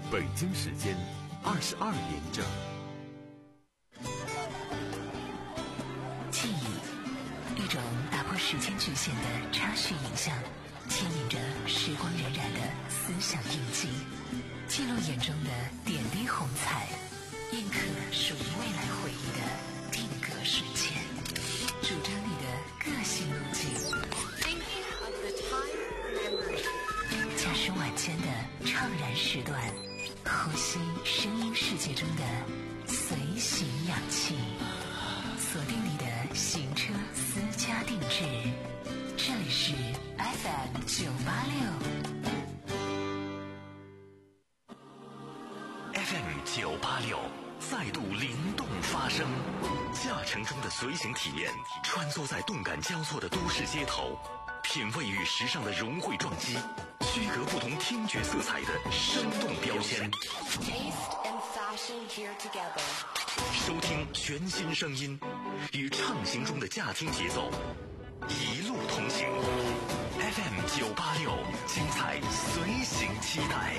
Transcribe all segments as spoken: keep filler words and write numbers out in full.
北京时间二十二点整。 记忆，一种打破时间局限的插叙影像，牵引着时光荏苒的思想印记，记录眼中的点滴红彩，印刻属于未来回忆的定格瞬间，主张你的个性路径。驾驶晚间的怅然时段，呼吸声音世界中的随行氧气，锁定你的行车私家定制。这里是 F M 九八六 F M 九八六再度灵动发声，驾乘中的随行体验，穿梭在动感交错的都市街头，品味与时尚的融汇撞击，区隔不同听觉色彩的生动标签。收听全新声音，与畅行中的驾听节奏，一路同行。F M 九八六，精彩随行期待。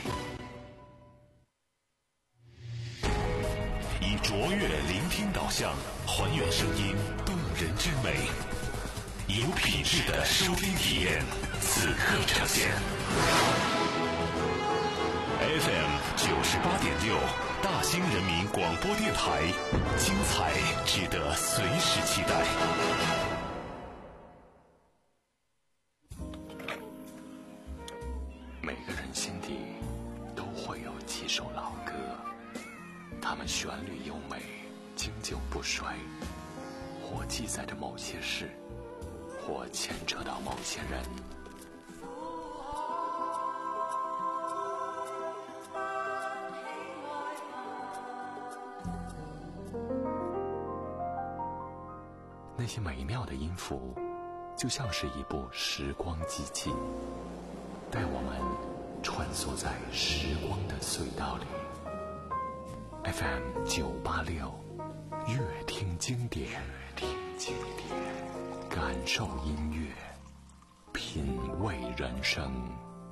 以卓越聆听导向，还原声音动人之美，有品质的收听体验，此刻呈现。F M 九十八点六，大兴人民广播电台，精彩值得随时期待。 每个人心底都会有几首老歌，它们旋律优美，经久不衰，或记载着某些事，或牵扯到某些人。那些美妙的音符，就像是一部时光机器，带我们穿梭在时光的隧道里。F M 九八六，乐听经典，乐听经典，感受音乐，品味人生。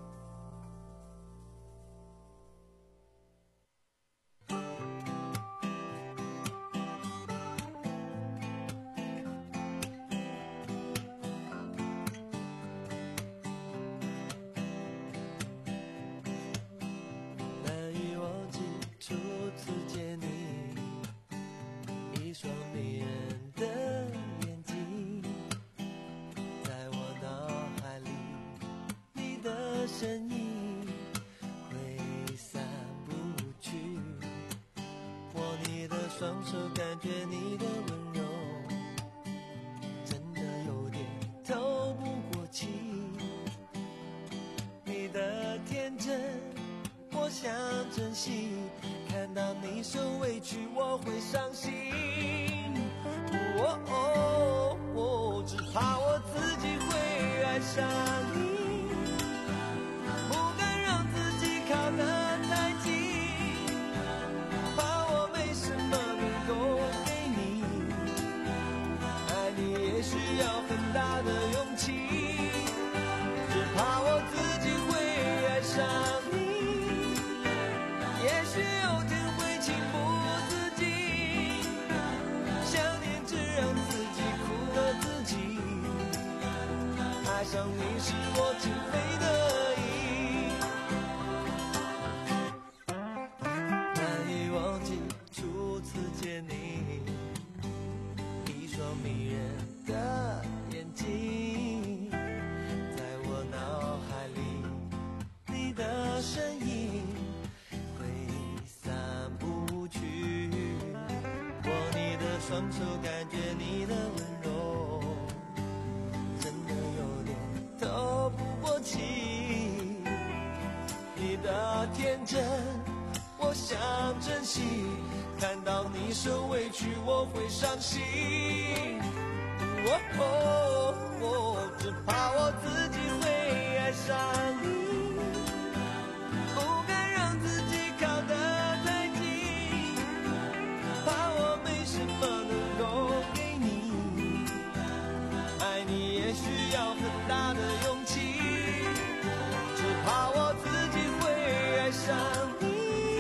双手感觉你的温柔，真的有点透不过气。你的天真，我想珍惜。看到你受委屈，我会伤心。哦哦哦，只怕我自己会爱上你。不敢让自己靠得太近，怕我没什么能够给你。爱你也需要很大的勇气，只怕我自己会爱上你。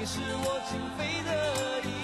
是我情非得已。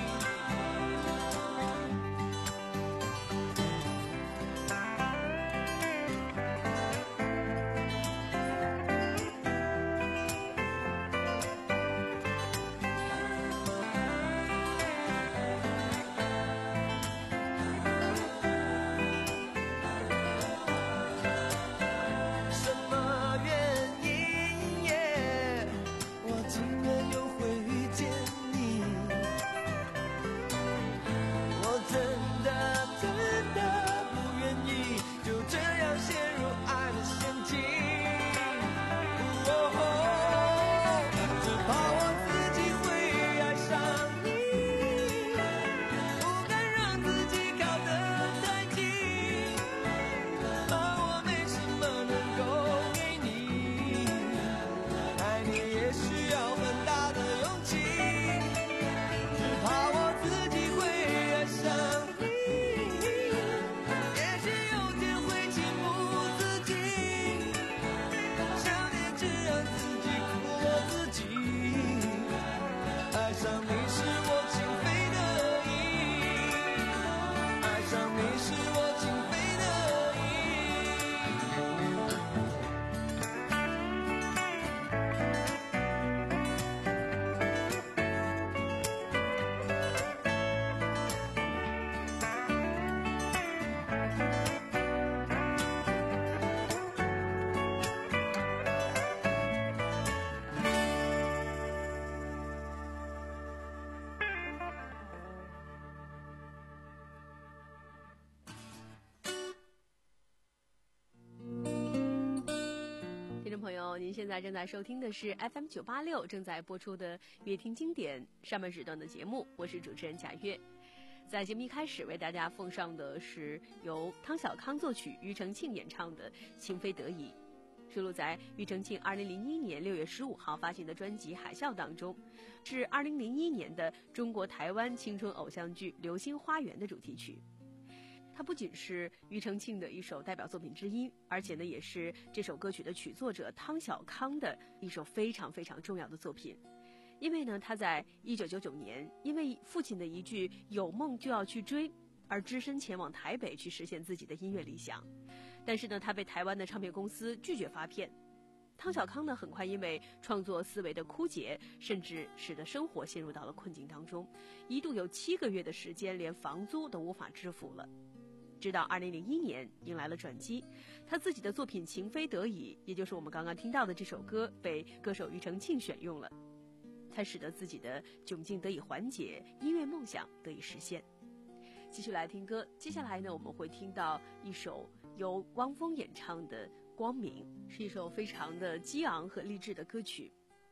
您现在正在收听的是 F M 九八六正在播出的乐听经典上半时段的节目，我是主持人贾月。在节目一开始为大家奉上的是由汤小康作曲、庾澄庆演唱的《情非得已》，收录在庾澄庆二零零一年六月十五号发行的专辑《海啸》当中，是二零零一年的中国台湾青春偶像剧《流星花园》的主题曲。它不仅是庾澄庆的一首代表作品之一，而且呢，也是这首歌曲的曲作者汤小康的一首非常非常重要的作品。因为呢，他在一九九九年因为父亲的一句“有梦就要去追”而只身前往台北去实现自己的音乐理想。但是呢，他被台湾的唱片公司拒绝发片。汤小康呢，很快因为创作思维的枯竭，甚至使得生活陷入到了困境当中，一度有七个月的时间连房租都无法支付了。直到二零零一年迎来了转机，他自己的作品《情非得已》，也就是我们刚刚听到的这首歌，被歌手庾澄庆选用了，才使得自己的窘境得以缓解，音乐梦想得以实现。继续来听歌，接下来呢，我们会听到一首由汪峰演唱的《光明》，是一首非常的激昂和励志的歌曲。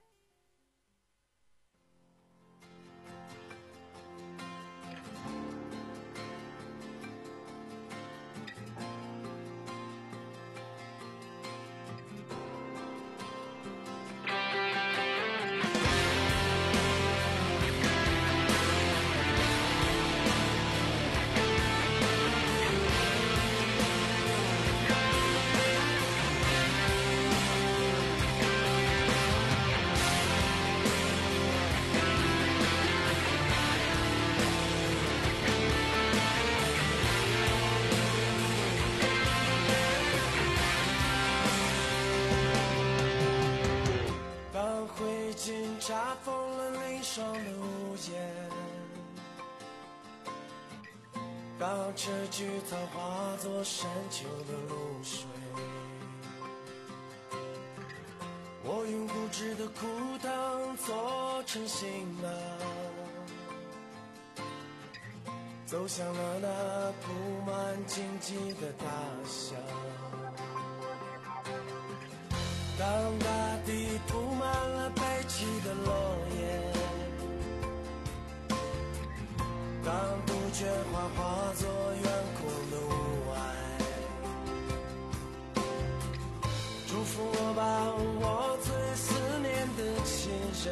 查封了凌霜的屋檐，当这菊草化作山丘的露水，我用固执的枯藤做成行囊，走向了那铺满荆棘的大象。当大地铺满了悲泣的落叶，当杜鹃花化作远空的雾霭，祝福我吧，我最思念的亲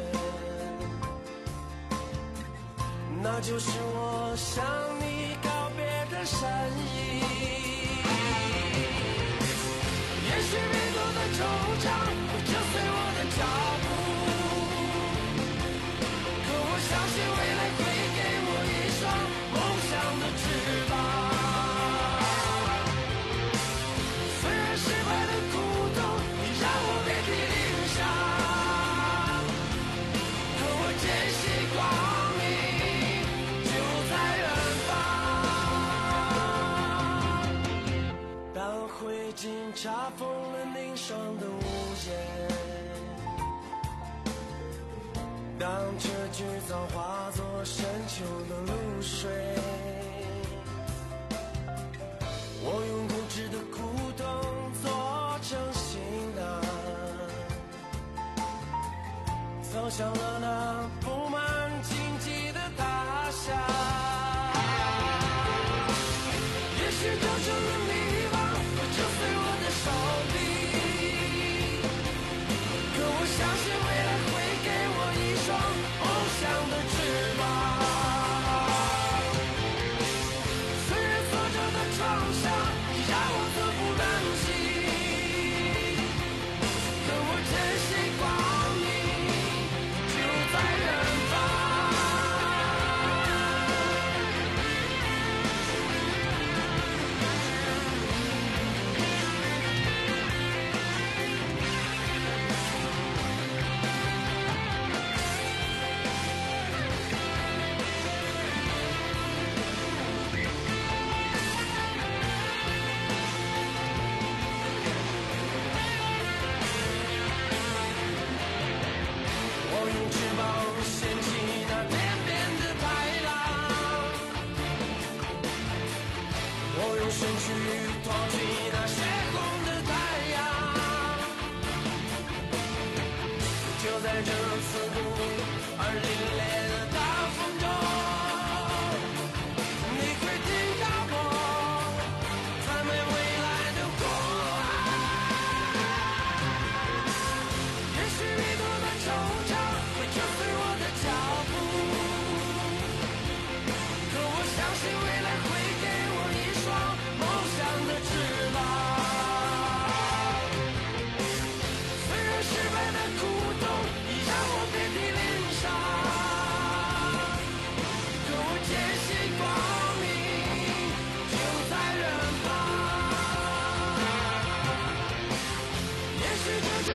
人，那就是我向你告别的善意。也许迷途的惆怅会折碎我的脚步， 信未来会给我一双梦想的翅膀。虽然失败的苦痛，你让我遍体鳞伤，可我坚信光明就在远方。当灰烬查封了凝霜的屋檐，当这剧早化作深秋的露水，我用固执的苦痛做成行囊，走向了那布满荆棘的大厦。也许就成了迷惘，会折碎我的手臂，可我相信未来会给我一双梦想的翅膀。虽然挫折的创伤让我自不能及，可我坚信光明就在远方。我用翅膀掀起那天边的海浪，我用身躯托起那血红的太阳。就在这刺骨而凛冽的大风中，你会听到我赞美未来的呼喊。也许迷途的惆怅会折碎我的脚步，可我相信未来会给我一双梦想的翅膀。虽然失败的苦痛已让我遍体鳞伤，可我坚信光明就在远方。也许这是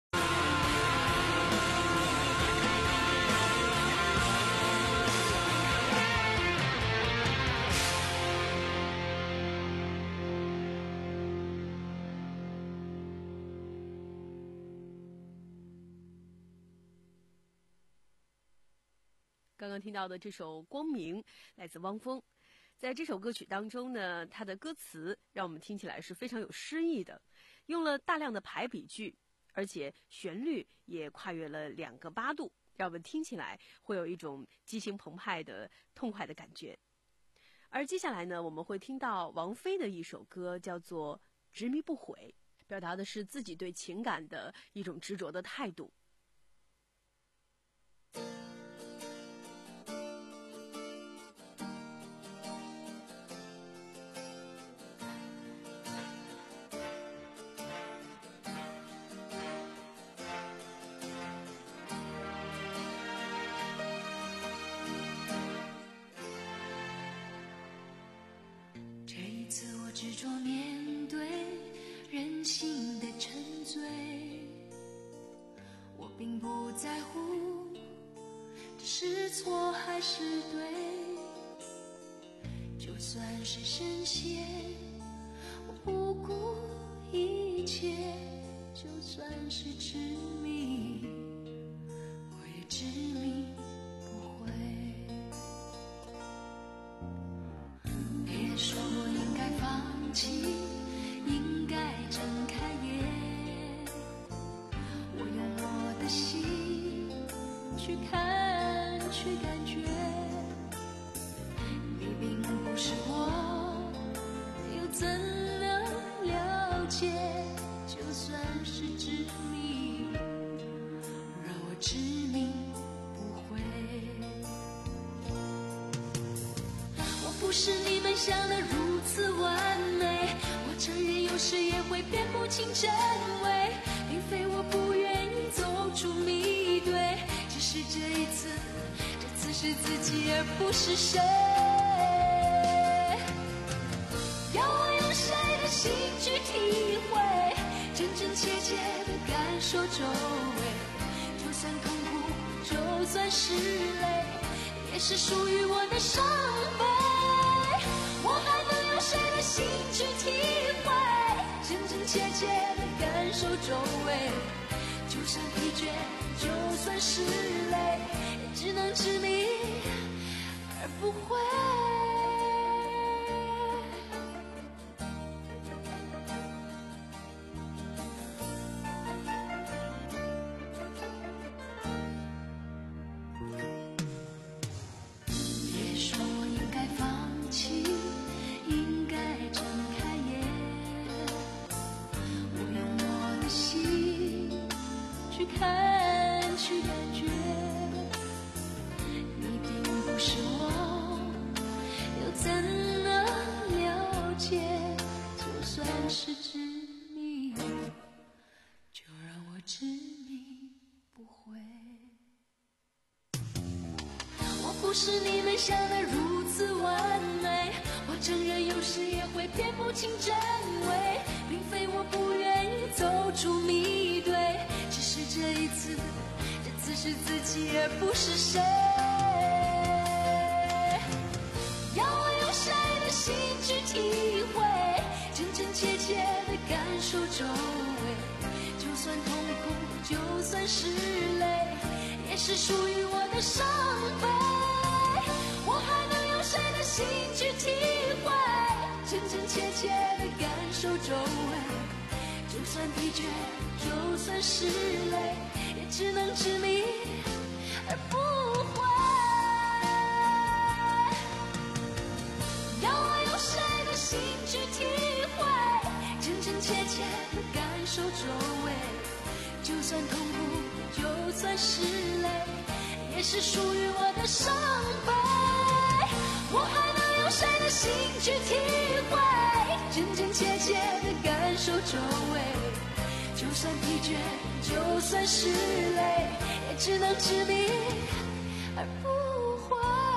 刚刚听到的这首《光明》来自汪峰。在这首歌曲当中呢，它的歌词让我们听起来是非常有诗意的，用了大量的排比句，而且旋律也跨越了两个八度，让我们听起来会有一种激情澎湃的痛快的感觉。而接下来呢，我们会听到王菲的一首歌，叫做《执迷不悔》，表达的是自己对情感的一种执着的态度。 这一次我执着面对人性的沉醉，我并不在乎这是错还是对，就算是深陷，我不顾一切，就算是痴迷，我也执迷不悔。别人说我应该放弃，应该睁开眼，我用我的心去看去感觉，你并不是我，又怎能了解，就算是执迷，让我执迷不悔。我不是你们想的如此完美，我承认有时也会辨不清真伪，并非我不愿意走出迷堆，只是这一次这次此时自己而不是谁。要我用谁的心去体会，真真切切的感受周围，就算痛苦，就算是泪，也是属于我的伤悲。我还能用谁的心去体会，真真切切的感受周围，就算疲倦，就算是累，也只能执迷而不悔。不是你们想的如此完美，我承认有时也会辨不清真伪，并非我不愿意走出迷堆，只是这一次，这次是自己而不是谁。要我用谁的心去体会，真真切切的感受周围，就算痛苦，就算是泪，也是属于我的伤悲。我还能用谁的心去体会，真真切切的感受周围，就算疲倦，就算是累，也只能执迷而不悔。要我用谁的心去体会，真真切切的感受周围，就算痛苦，就算是累，也是属于我的伤悲。我还能用谁的心去体会，真真切切的感受周围，就算疲倦，就算是累，也只能执迷而不悔。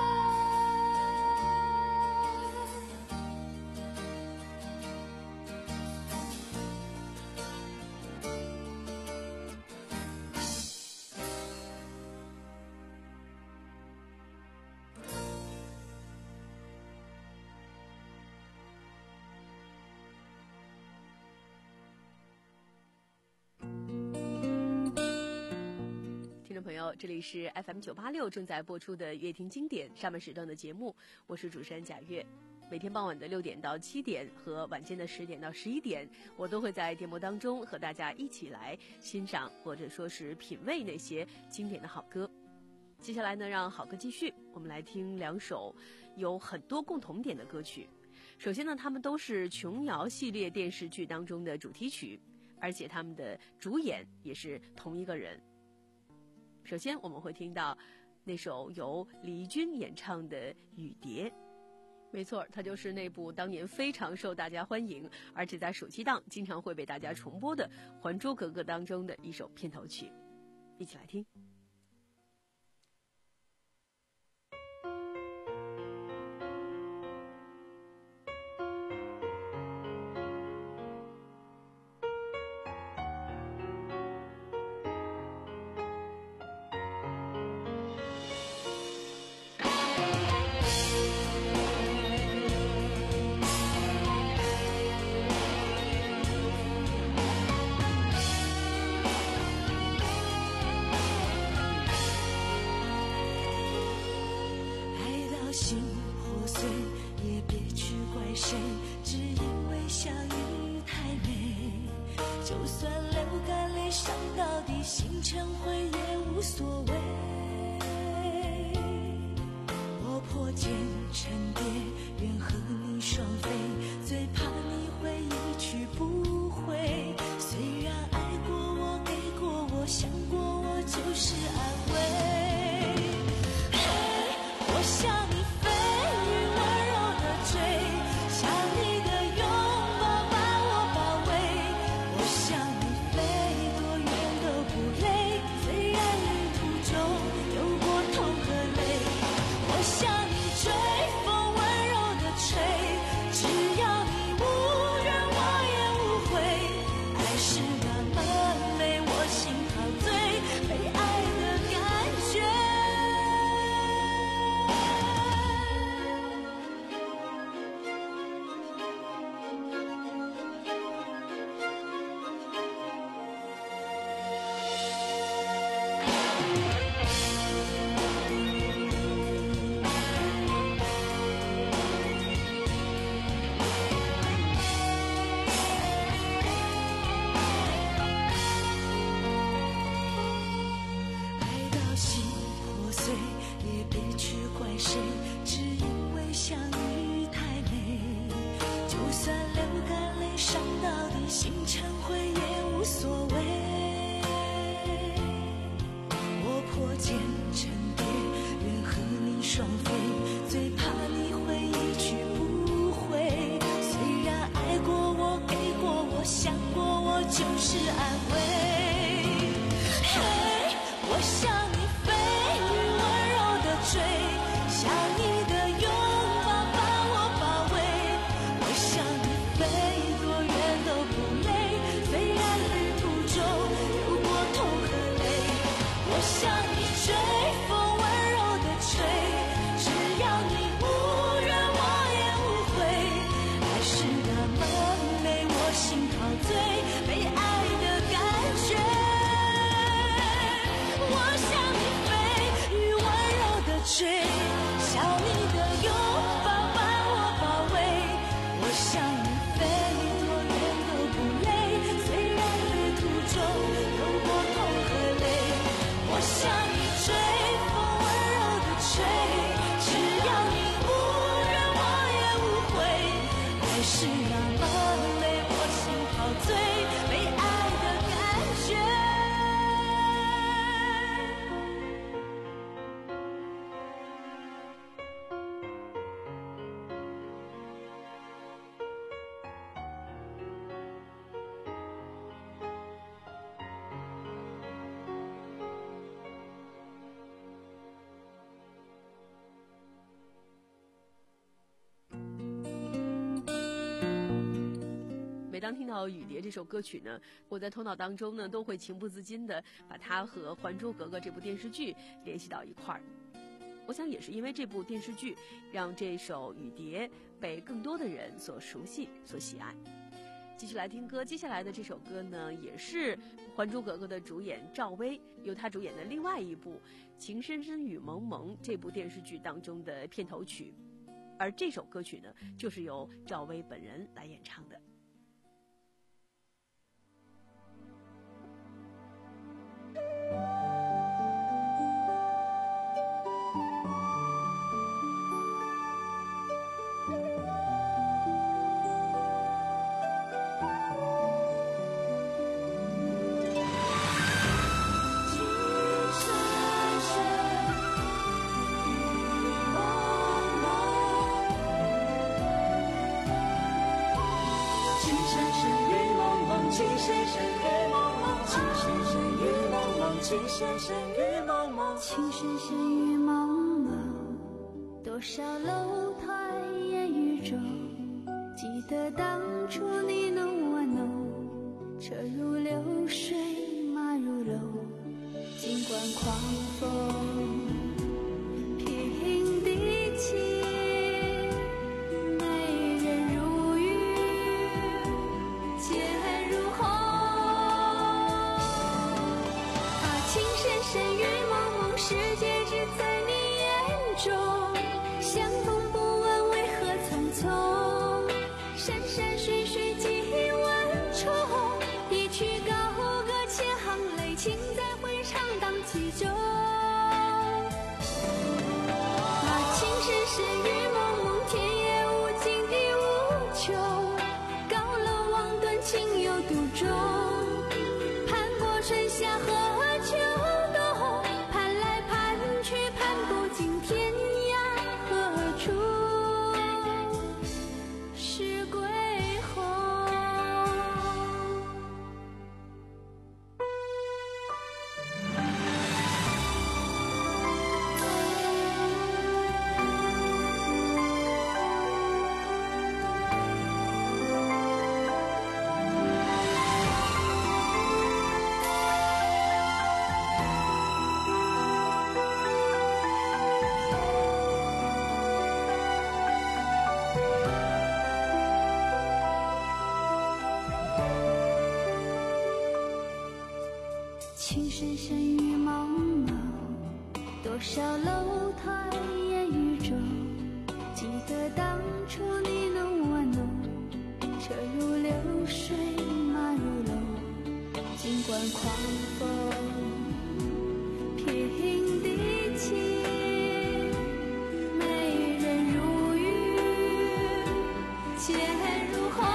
听众朋友，这里是 F M 九八六正在播出的乐听经典上半时段的节目，我是主持人贾月。每天傍晚的六点到七点和晚间的十点到十一点，我都会在节目当中和大家一起来欣赏或者说是品味那些经典的好歌。接下来呢，让好歌继续，我们来听两首有很多共同点的歌曲。首先呢，他们都是琼瑶系列电视剧当中的主题曲，而且他们的主演也是同一个人。首先我们会听到那首由李翊演唱的《雨蝶》，没错，它就是那部当年非常受大家欢迎，而且在暑期档经常会被大家重播的《还珠格格》当中的一首片头曲，一起来听。 心破碎，也别去怪谁，只因为相遇太美。就算流干泪伤到底，心成灰也无所谓。我破茧成蝶，愿和你双飞，最怕你会一去不回。虽然爱过我，给过我，想过我，就是安慰。我想你飞于温柔的追，想你的拥抱把我包围。我想你飞多远都不累，虽然旅途中向你追，风温柔的吹，只要你无怨我也无悔，爱是那么美，我心陶醉，被爱的感觉。就是安慰，嘿，我向你飞，雨温柔的追，像你的拥抱把我包围。我向你飞，多远都不累，虽然旅途中有过痛和泪。我向你追，风温柔的吹，只要你无怨我也无悔，爱是那么美，我心陶醉。被爱的感觉，我向你飞，雨温柔的吹，像你的拥抱把我包围。我向你飞，多远都不累，虽然旅途中有过痛和泪。我向你追，风温柔的吹，只要你无怨我也无悔，爱是那么美，我心陶醉。被爱的感觉。 每当听到《雨蝶》这首歌曲呢，我在头脑当中呢都会情不自禁地把它和《还珠格格》这部电视剧联系到一块儿。我想也是因为这部电视剧，让这首《雨蝶》被更多的人所熟悉、所喜爱。继续来听歌，接下来的这首歌呢，也是《还珠格格》的主演赵薇由她主演的另外一部《情深深雨蒙蒙》这部电视剧当中的片头曲，而这首歌曲呢，就是由赵薇本人来演唱的。 情深深雨蒙蒙，情深深雨蒙蒙，情深深雨蒙蒙， 情深深雨蒙蒙，多少楼台烟雨中，记得当初你侬我侬，车如流水马如龙，尽管狂风平地起，世界只在你眼中，相逢不问为何匆匆，山山水水几万重，一曲高歌千行泪，情在回肠荡气中。啊，情深深雨蒙蒙，天也无尽地无穷，高楼望断情有独钟，攀过春夏和秋冬，盼来盼去盼不尽天涯何处是归鸿。 情深深雨蒙蒙，多少楼台烟雨中，记得当初你侬我侬，车如流水马如龙，尽管狂风平地起，美人如玉剑如虹，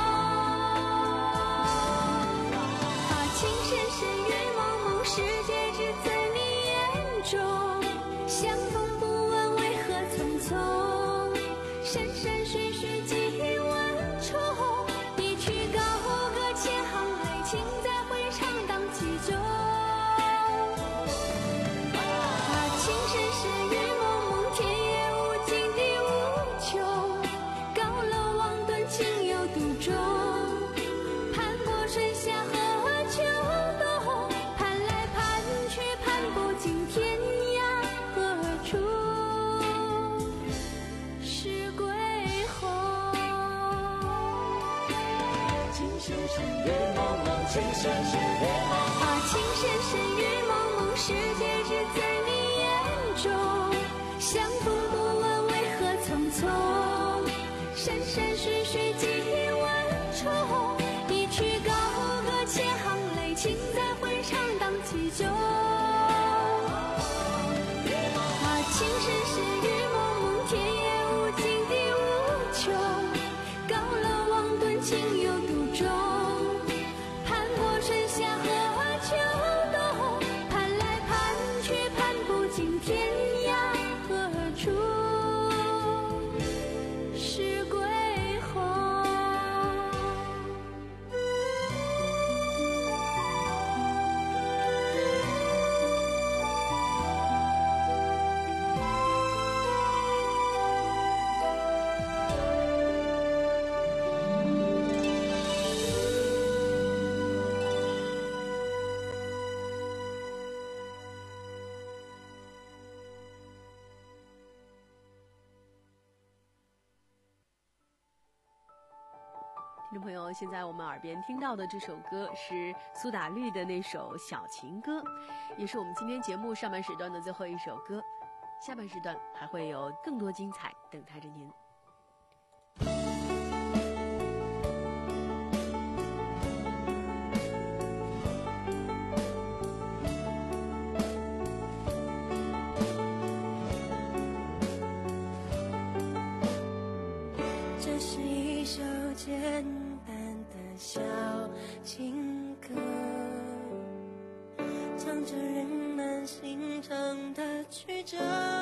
啊，情深深雨蒙蒙，世界只在你眼中，相逢不问为何匆匆，山山水水几万重，一曲高歌千行泪，情在回肠荡气中，啊，情深深雨蒙蒙，天也无尽地无穷，高楼望断情有独钟，攀过春夏和秋冬，攀来攀去攀不尽天涯何处是归鸿。 情深深雨蒙蒙，情深深雨蒙蒙， 啊，情深深雨蒙蒙，世界只在你眼中，相逢不问为何匆匆，山山水水几万重，一曲高歌千行泪，情在回肠荡气中，啊，情深深雨蒙蒙，天也无尽地无穷，高楼望断情有独钟，攀过春夏和秋冬，攀来攀去攀不尽天涯何处是归鸿。 听众朋友，现在我们耳边听到的这首歌是苏打绿的那首《小情歌》，也是我们今天节目上半时段的最后一首歌。下半时段还会有更多精彩等待着您。 这是一首简单的小情歌，唱着人们心肠的曲折。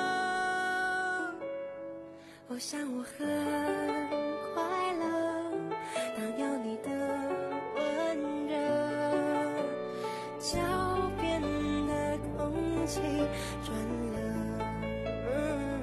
我想我很快乐，当有你的温热，脚边的空气转了。嗯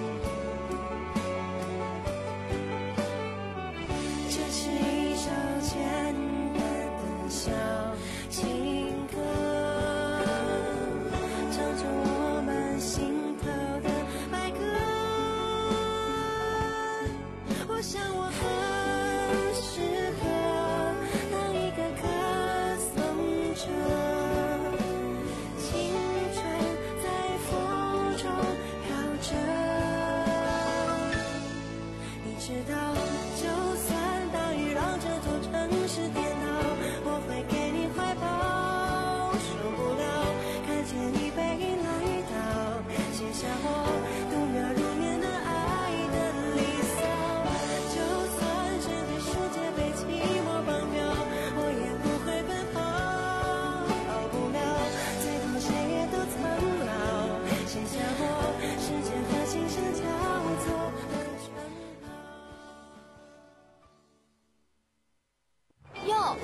这是一首情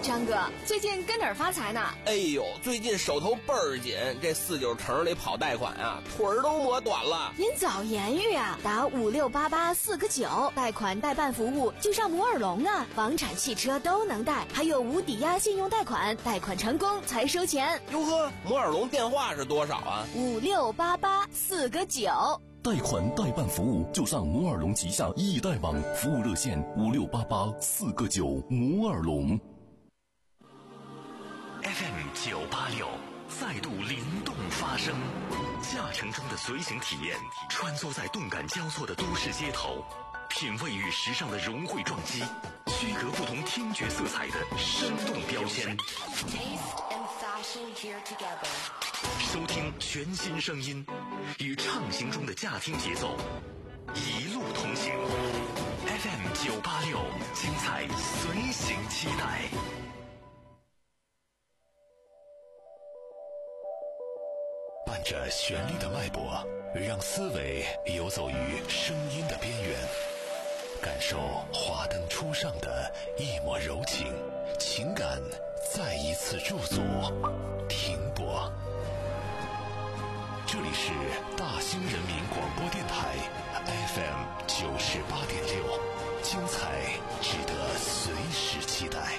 张哥，最近跟哪儿发财呢？ 哎呦，最近手头倍儿紧，这四九城里跑贷款啊，腿儿都磨短了。 您早言语啊，打五六八八四个九，贷款代办服务就上摩尔龙啊，房产、汽车都能贷，还有无抵押信用贷款，贷款成功才收钱。 哟呵，摩尔龙电话是多少啊？ 五六八八四个九。 贷款代办服务就上摩尔龙旗下易贷网，服务热线五六八八四个九，摩尔龙。 F M 九八六再度灵动发声，驾乘中的随行体验，穿梭在动感交错的都市街头，品味与时尚的融汇撞击，区隔不同听觉色彩的生动标签。收听全新声音，与畅行中的驾听节奏，一路同行。F M 九八六，精彩随行期待。 伴着旋律的脉搏，让思维游走于声音的边缘，感受华灯初上的一抹柔情，情感再一次驻足停泊。这里是大兴人民广播电台 F M 九十八点六，精彩值得随时期待。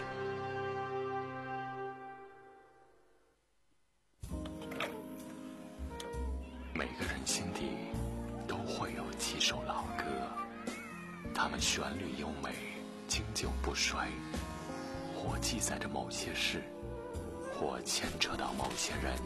每个人心底都会有几首老歌，它们旋律优美，经久不衰，或记载着某些事，或牵扯到某些人。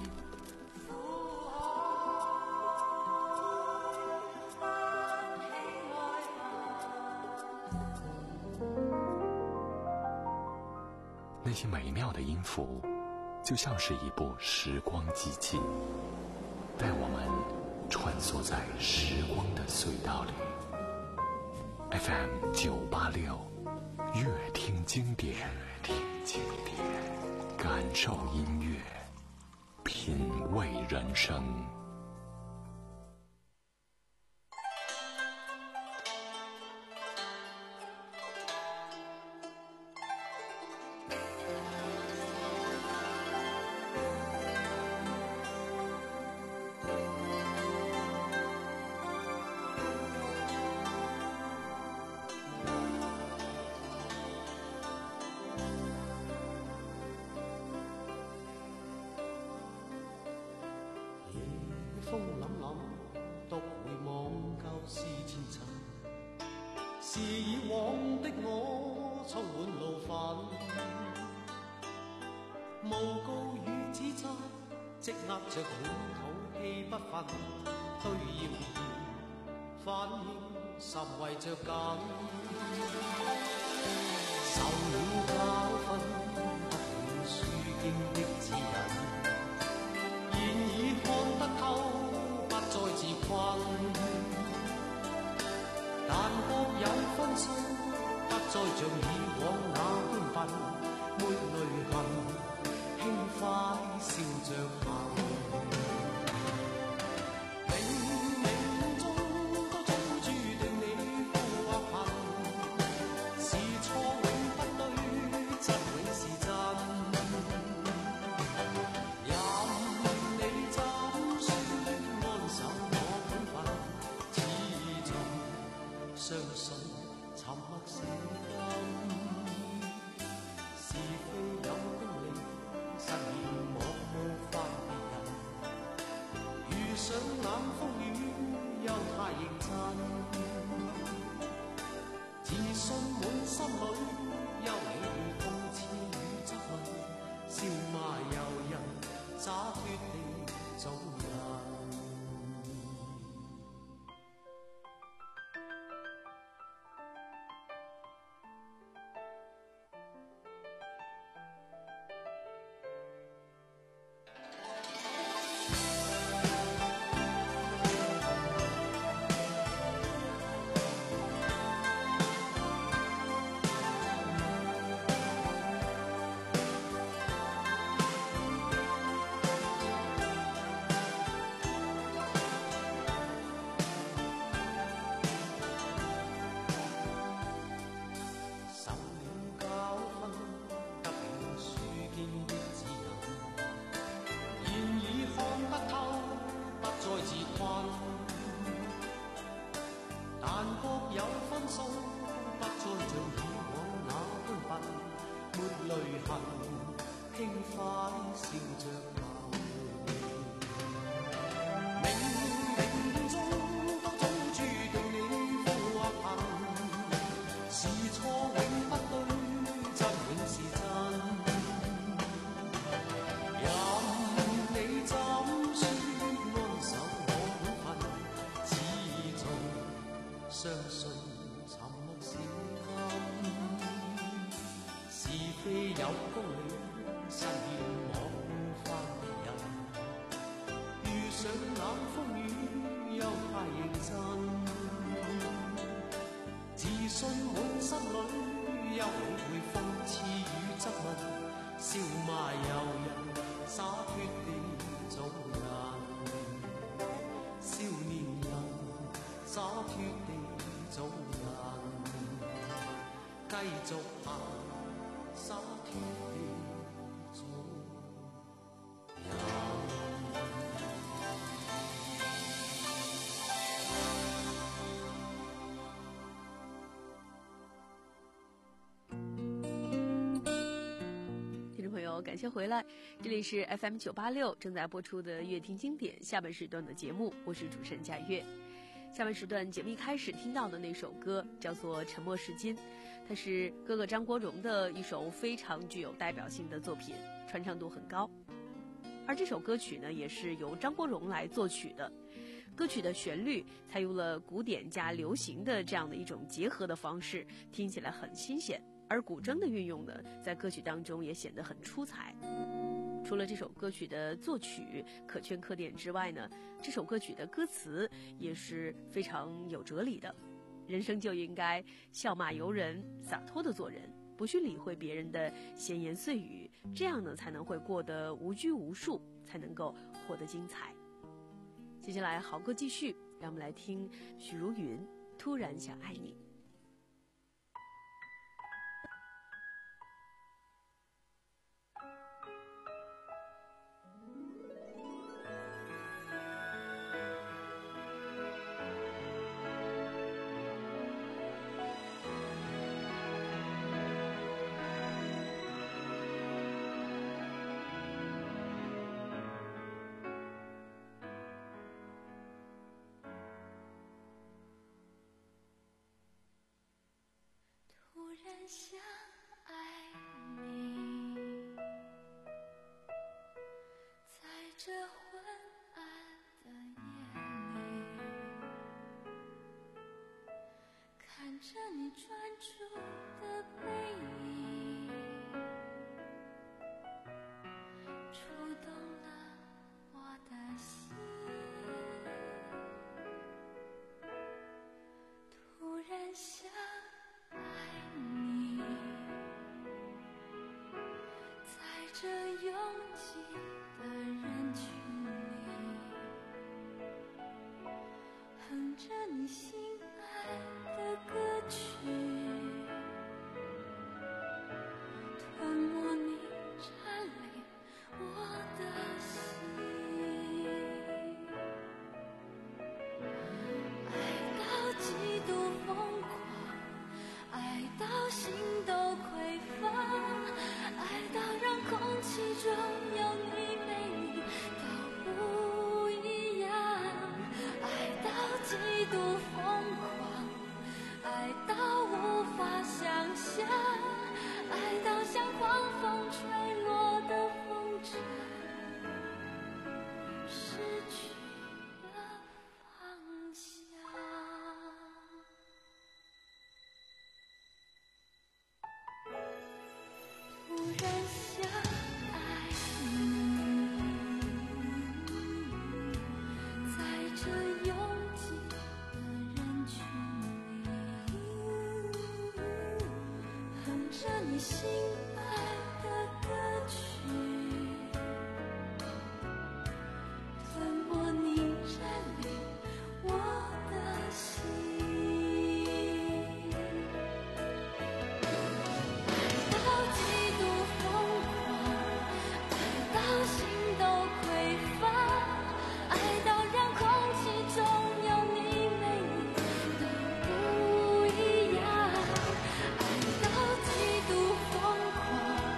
那些美妙的音符，就像是一部时光机器，带我们穿梭在时光的隧道里。F M 九八六，乐听经典，乐听经典，感受音乐，品味人生。 風凜凜，獨回望舊事前塵，是以往的我充滿怒憤，誣告與指責，積壓着滿肚氣不憤，對謠言反應甚為着緊，受了教訓，得了書經的指引。現已看得透，不再自困，但各有分數，不再像以往那般笨，沒淚痕，輕快笑着行。冥冥中都早注定你富或貧，是錯永不對，真永是真。相信沉默是金，是非有功利，失言莫冒犯別人。遇上冷風雨，又太認真，自信滿心裏，休理會諷刺與質問，笑罵由人，灑脱地做人。 輕快笑着跑去。冥冥中多種注定你富或貧，是錯永不對，真永是真。任你怎說安守我本分，始終相信沉默是金。是非有公理，實現我翻別人。遇上冷風雨，又太認真。自信滿心裏，又理會諷刺與質問，笑罵由人，灑脱地做人。少年人，灑脱地做人，繼續行。灑脱地做人。 听众朋友，感谢回来，这里是 F M 九八六正在播出的乐听经典下半时段的节目，我是主持人佳悦。下半时段节目一开始听到的那首歌叫做《沉默是金》，它是哥哥张国荣的一首非常具有代表性的作品，传唱度很高。而这首歌曲呢，也是由张国荣来作曲的。歌曲的旋律采用了古典加流行的这样的一种结合的方式，听起来很新鲜。而古筝的运用呢，在歌曲当中也显得很出彩。除了这首歌曲的作曲可圈可点之外呢，这首歌曲的歌词也是非常有哲理的。人生就应该笑骂由人，洒脱的做人，不去理会别人的闲言碎语，这样呢才能会过得无拘无束，才能够活得精彩。接下来好歌继续，让我们来听许茹芸《突然想爱你》。 想爱你，在这昏暗的夜里，看着你专注的背影，触动了我的心，突然想爱你，在这拥挤的人群里，哼着你心爱的歌曲，吞没你占领我的心，爱到极度疯狂，爱到心都匮乏，爱到让空气中有你没你都不一样，爱到极度疯狂，爱到无法想象，爱到像狂风吹落的风筝，失去了方向。突然想爱你，在这拥挤的人群里，哼着你心爱的歌曲，吞没你占领我的心，爱到极度疯狂，爱到心都匮乏，爱到让空气中有你没你都不一样，爱到极度疯狂，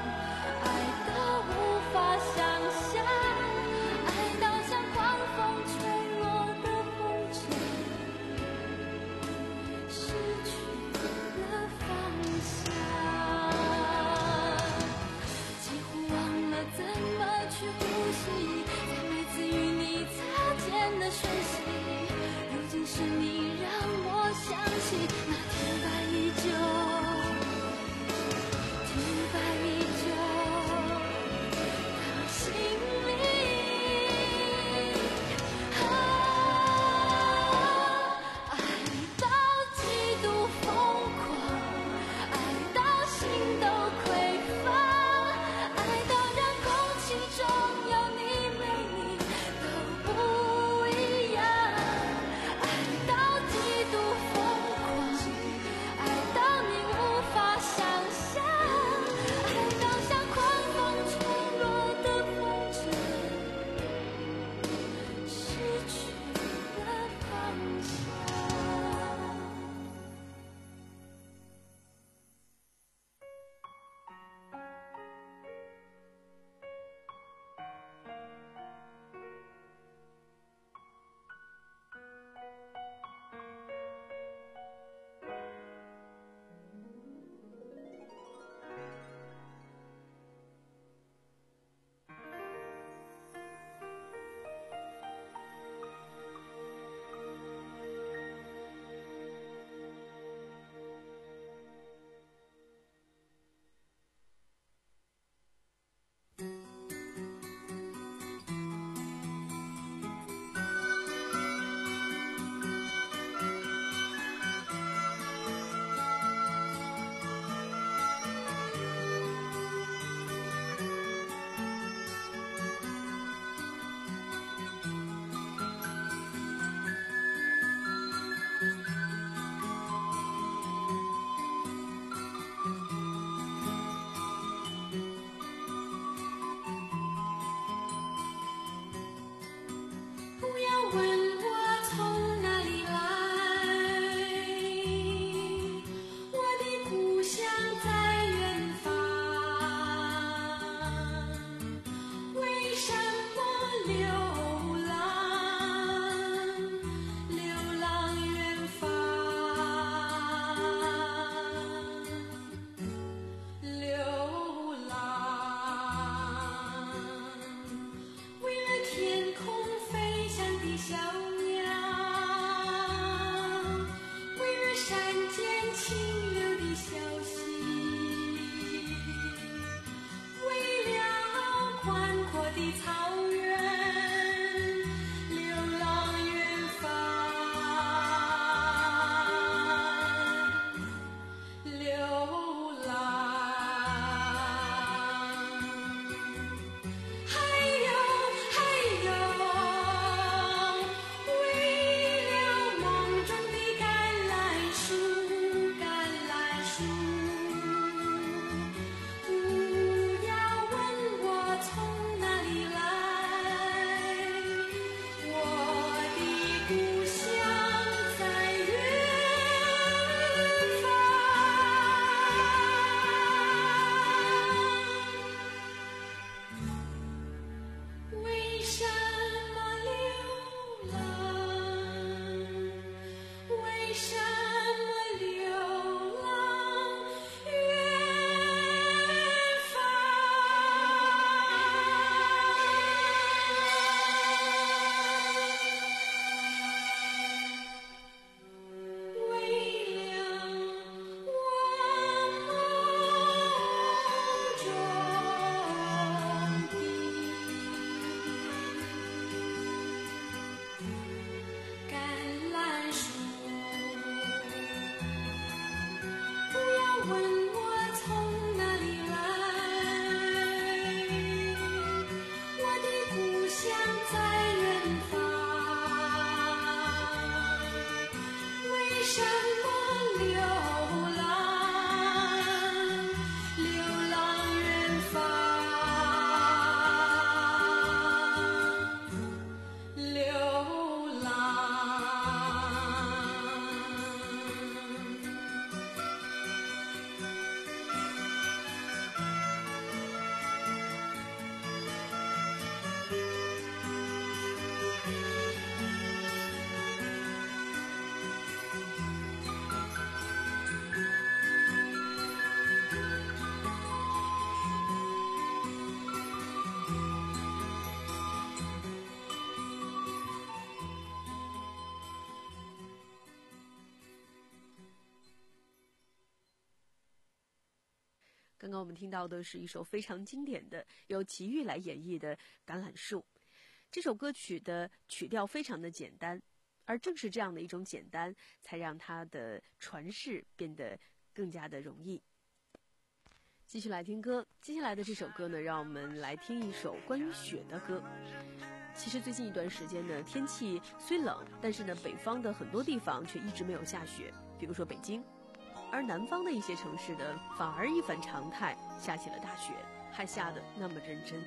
刚刚我们听到的是一首非常经典的由齐豫来演绎的《橄榄树》。这首歌曲的曲调非常的简单，而正是这样的一种简单，才让它的传世变得更加的容易。继续来听歌，接下来的这首歌呢，让我们来听一首关于雪的歌。其实最近一段时间呢，天气虽冷，但是呢，北方的很多地方却一直没有下雪，比如说北京。而南方的一些城市呢，反而一反常态，下起了大雪，还下得那么认真。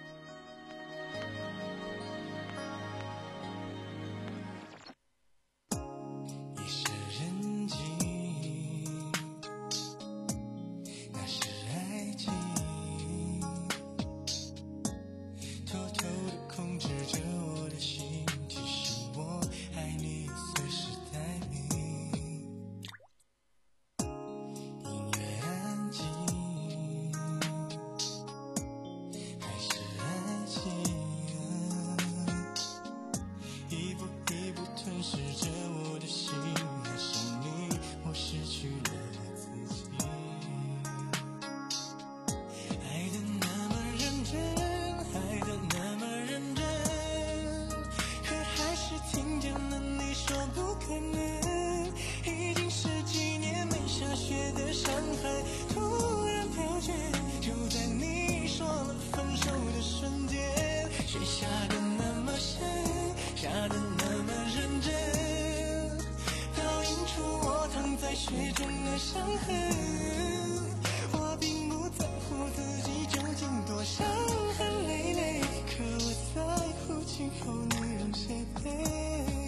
一是人静，那是爱情，偷偷地控制着我的心，提醒我爱你随时待命。雪中的伤痕，我并不在乎自己究竟多伤痕累累，可我在乎今后你让谁陪。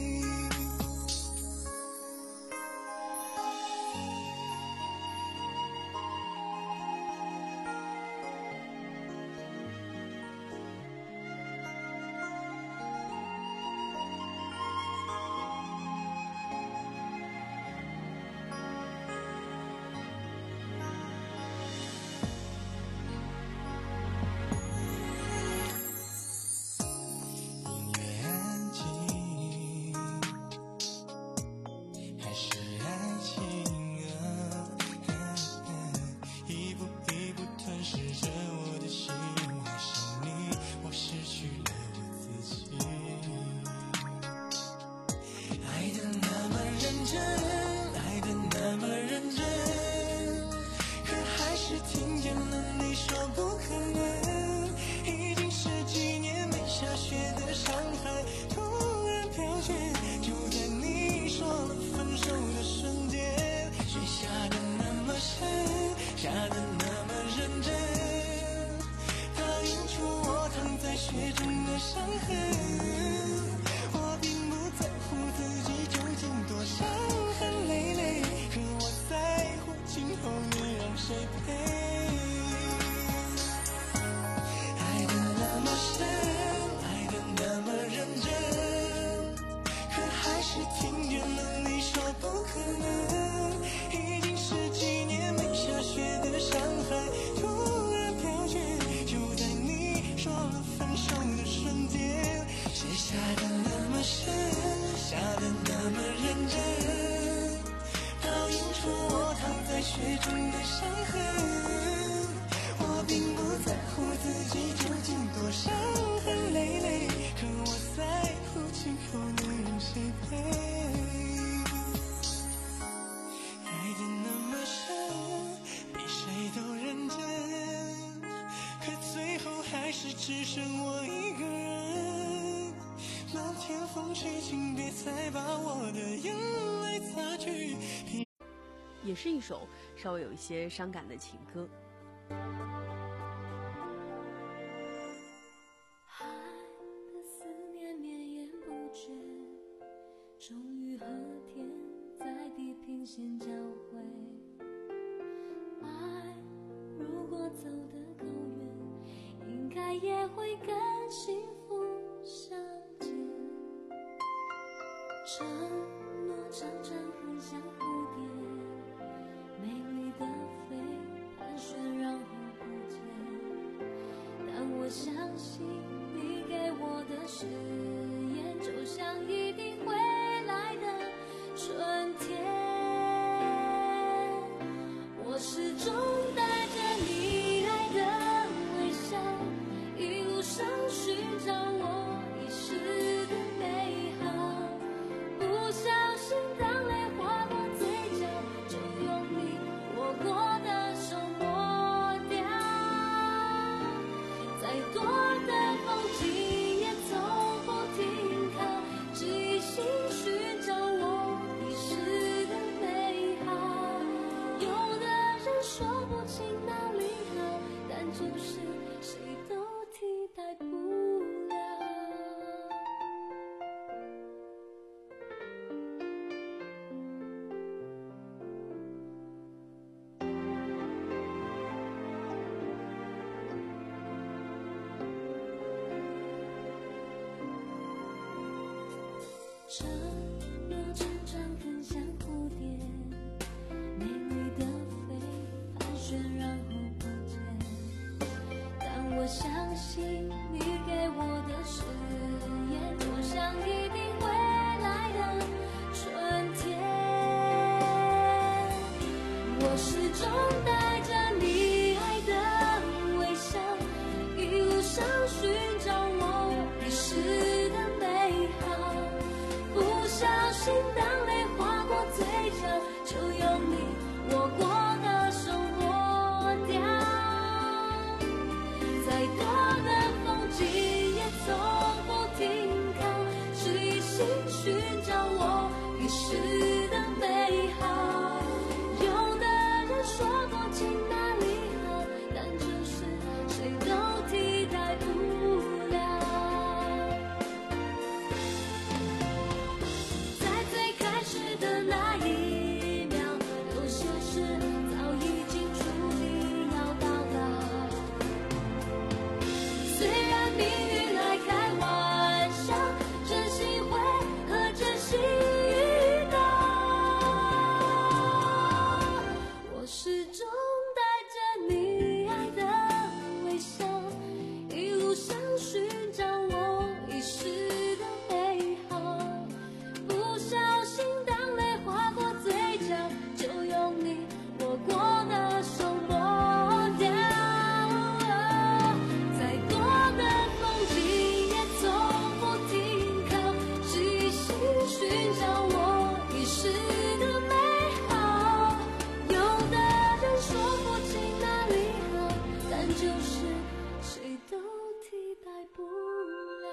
只剩我一个人，漫天风雪，请别再把我的眼泪擦去。 也是一首稍微有一些伤感的情歌。 爱的思念绵延不绝，终于和天在地平线交汇。爱如果走得够远，应该也会跟幸福相见。承诺常常很像蝴蝶，美丽的飞盘旋然后不见。但我相信你给我的誓言，就像一定会来的春天。我始终带着你我始终带着你爱的微笑，一路上寻找我遗失的美好。不小心当泪划过嘴角，就用你握过的手抹掉。再多的风景也从不停靠，是一心寻找我遗失的美好。有的人说过情哪里好，但就是谁都替代不了。在最开始的那一秒，有些事早已经注定要到老。虽然命运爱开玩笑，真心会和真心遇到。我始终带着你爱的微笑，一路上寻找我遗失的美好。不小心当泪划过嘴角，就用你握过的手抹掉。再多的风景也从不停靠，是一心寻找我遗失的美好。有的人说过情哪里好，但就是谁都替代不了。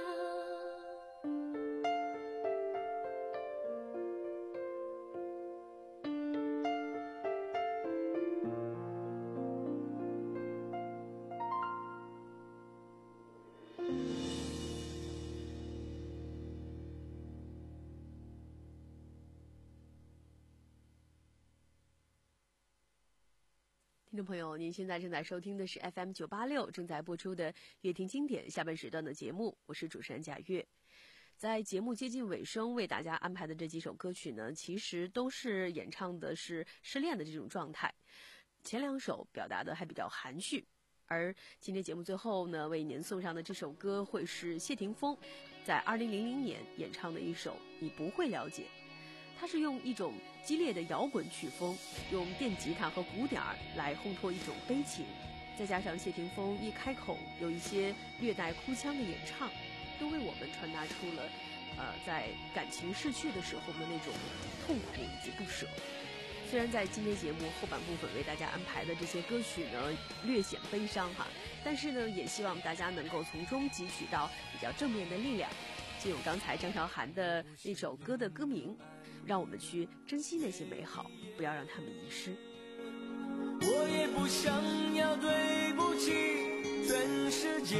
听众朋友，您现在正在收听的是 F M 九八六正在播出的乐听经典下半时段的节目，我是主持人贾月。在节目接近尾声，为大家安排的这几首歌曲呢，其实都是演唱的是失恋的这种状态。前两首表达的还比较含蓄，而今天节目最后呢，为您送上的这首歌会是谢霆锋在二零零零年演唱的一首《你不会了解》。它是用一种激烈的摇滚曲风，用电吉他和鼓点儿来烘托一种悲情，再加上谢霆锋一开口有一些略带哭腔的演唱，都为我们传达出了呃在感情逝去的时候的那种痛苦以及不舍。虽然在今天节目后半部分为大家安排的这些歌曲呢略显悲伤哈，但是呢也希望大家能够从中汲取到比较正面的力量。就用刚才张韶涵的那首歌的歌名，让我们去珍惜那些美好，不要让它们遗失。 我也不想要对不起全世界，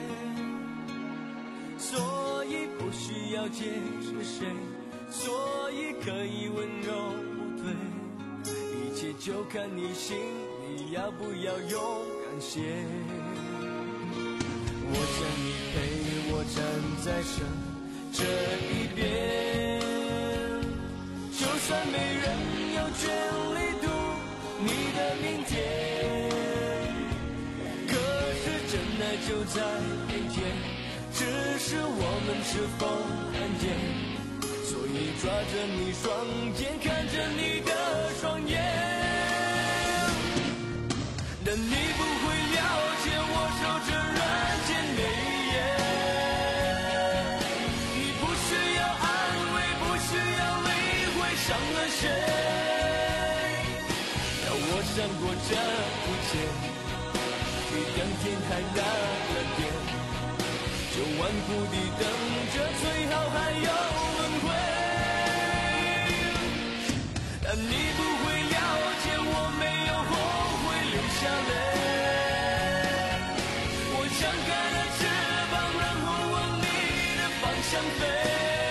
所以不需要解释谁，所以可以温柔不退，一切就看你心里要不要勇敢些。我想你陪我站在生这一边，就算没人有权利读你的明天，可是真爱就在眼前，只是我们是否看见，所以抓着你双肩，看着你的双眼，但你不会了解我守着人间美颜。伤了谁？让我闪过这一切，比当天还亮了点，就顽固地等着，最好还有轮回。但你不会了解，我没有后悔流下泪，我张开了翅膀，然后往你的方向飞。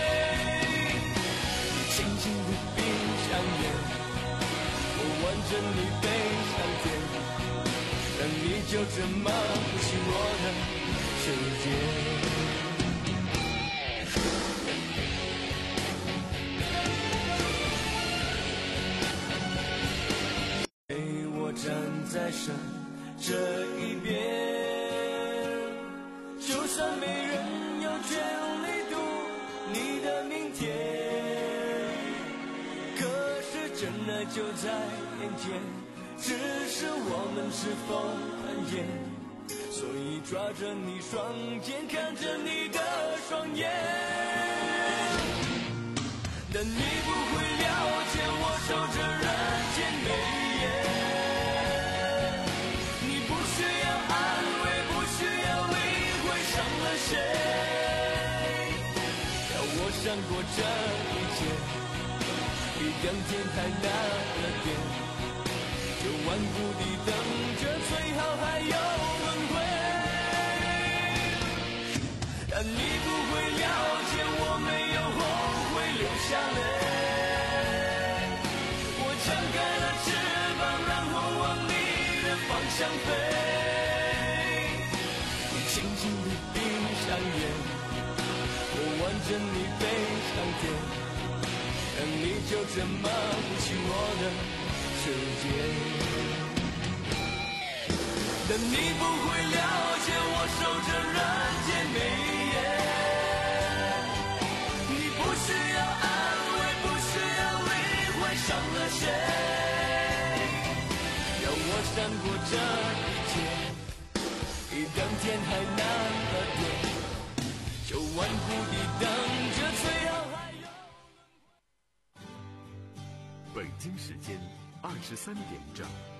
完整你背上天，但你就这么不信我的世界。陪我站在山这一边，就算没人有权利读你的明天，可是真爱就在眼前， 只是我们是否很厌，所以抓着你双肩，看着你的双眼。但你不会了解我守着人间美艳，你不需要安慰，不需要理会伤了谁，要我闪过这一切，比登天还难了点，就顽固地等着，最好还有轮回。但你不会了解我没有后悔流下泪，我张开了翅膀，然后往你的方向飞。你轻轻地闭上眼，我挽着你飞上天，而你就这么不起我的世界。但你不会了解我守着人间美艳，你不需要安慰，不需要理会伤了谁，让我闪过这一切，比登天还难了点，就顽固地等着，最好还有。 北京时间二十三点整。